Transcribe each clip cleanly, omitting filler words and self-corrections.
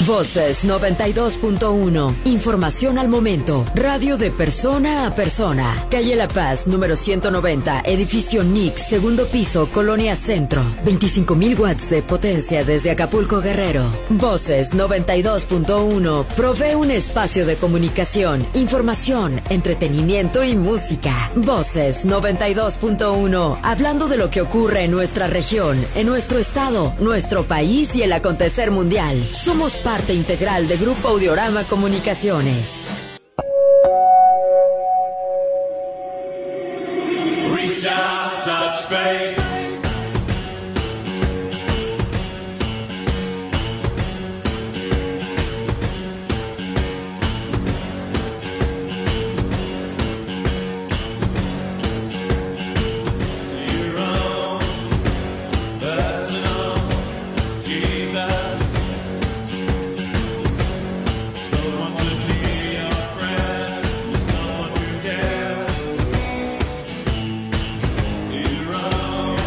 Voces 92.1. Información al momento. Radio de persona a persona. Calle La Paz, número 190, edificio Nix, segundo piso, Colonia Centro. 25,000 watts de potencia desde Acapulco, Guerrero. Voces 92.1 provee un espacio de comunicación, información, entretenimiento y música. Voces 92.1, hablando de lo que ocurre en nuestra región, en nuestro estado, nuestro país y el acontecer mundial. Somos parte integral de Grupo Audiorama Comunicaciones. Reach out, touch faith. Someone who cares.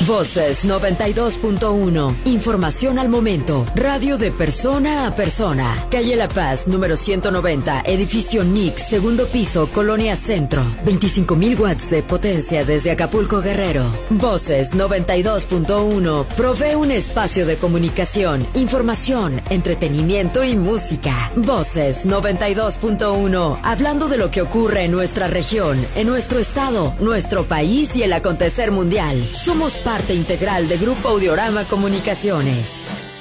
Voces 92.1. Información al momento. Radio de persona a persona. Calle La Paz, número 190, edificio Nix, segundo piso, Colonia Centro. 25,000 watts de potencia desde Acapulco, Guerrero. Voces 92.1 provee un espacio de comunicación, información, entretenimiento y música. Voces 92.1, hablando de lo que ocurre en nuestra región, en nuestro estado, nuestro país y el acontecer mundial. Somos parte integral de Grupo Audiorama Comunicaciones.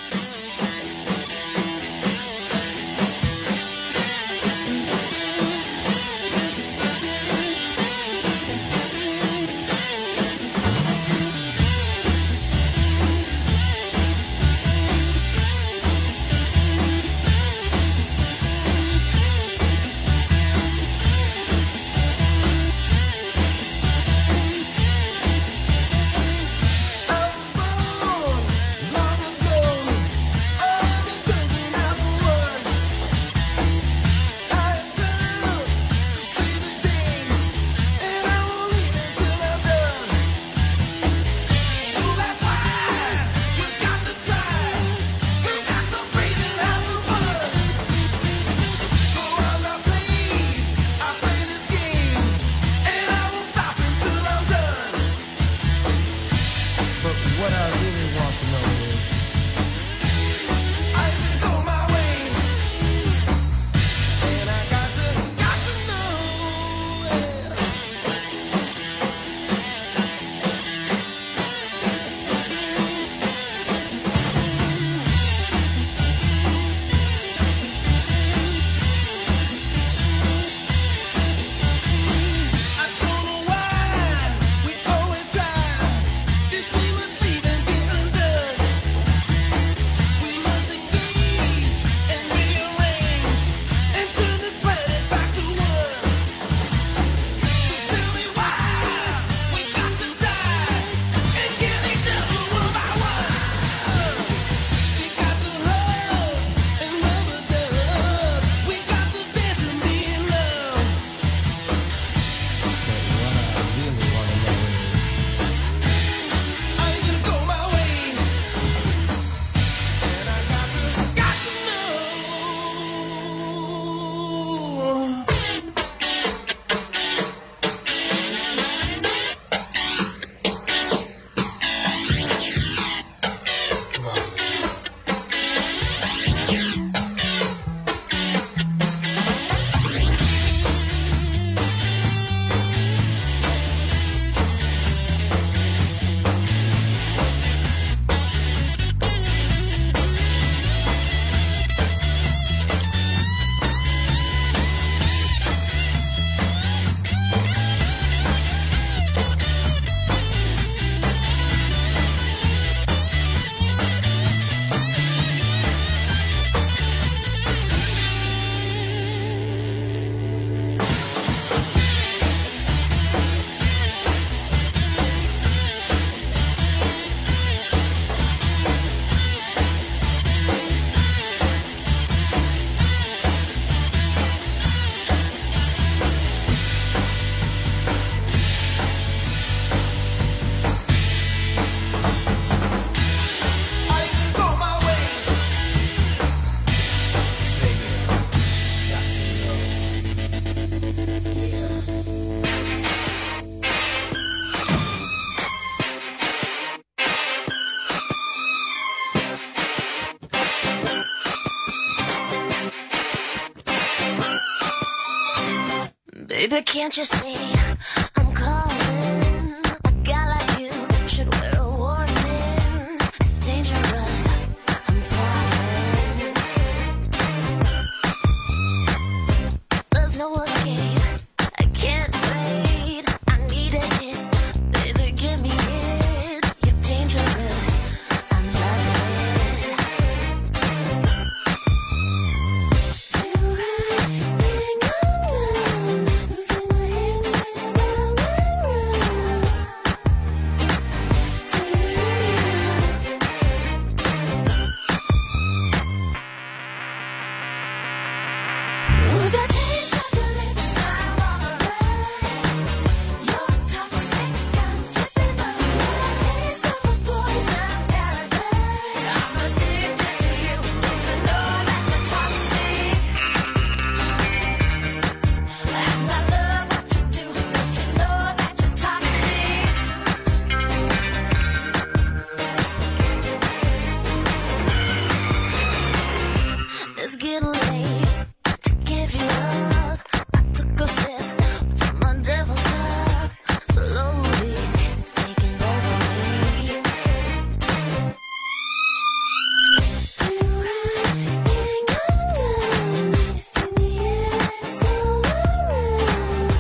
Baby, can't you see I'm calling? A guy like you should wear a warning. It's dangerous, I'm falling. There's no escape, I can't wait. I need a hit, baby, give me it. You're dangerous, I'm loving it. Do I think I'm done? Losing my head, spinning was getting late to give you up. I took a sip from my devil's cup. Slowly, it's taking over me. Can't come down. It's in the air, it's all around.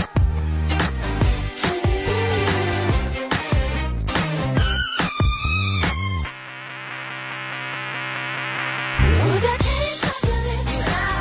Can you feel it? We got taste of your lips.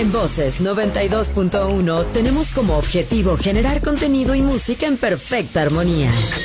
En Voces 92.1 tenemos como objetivo generar contenido y música en perfecta armonía.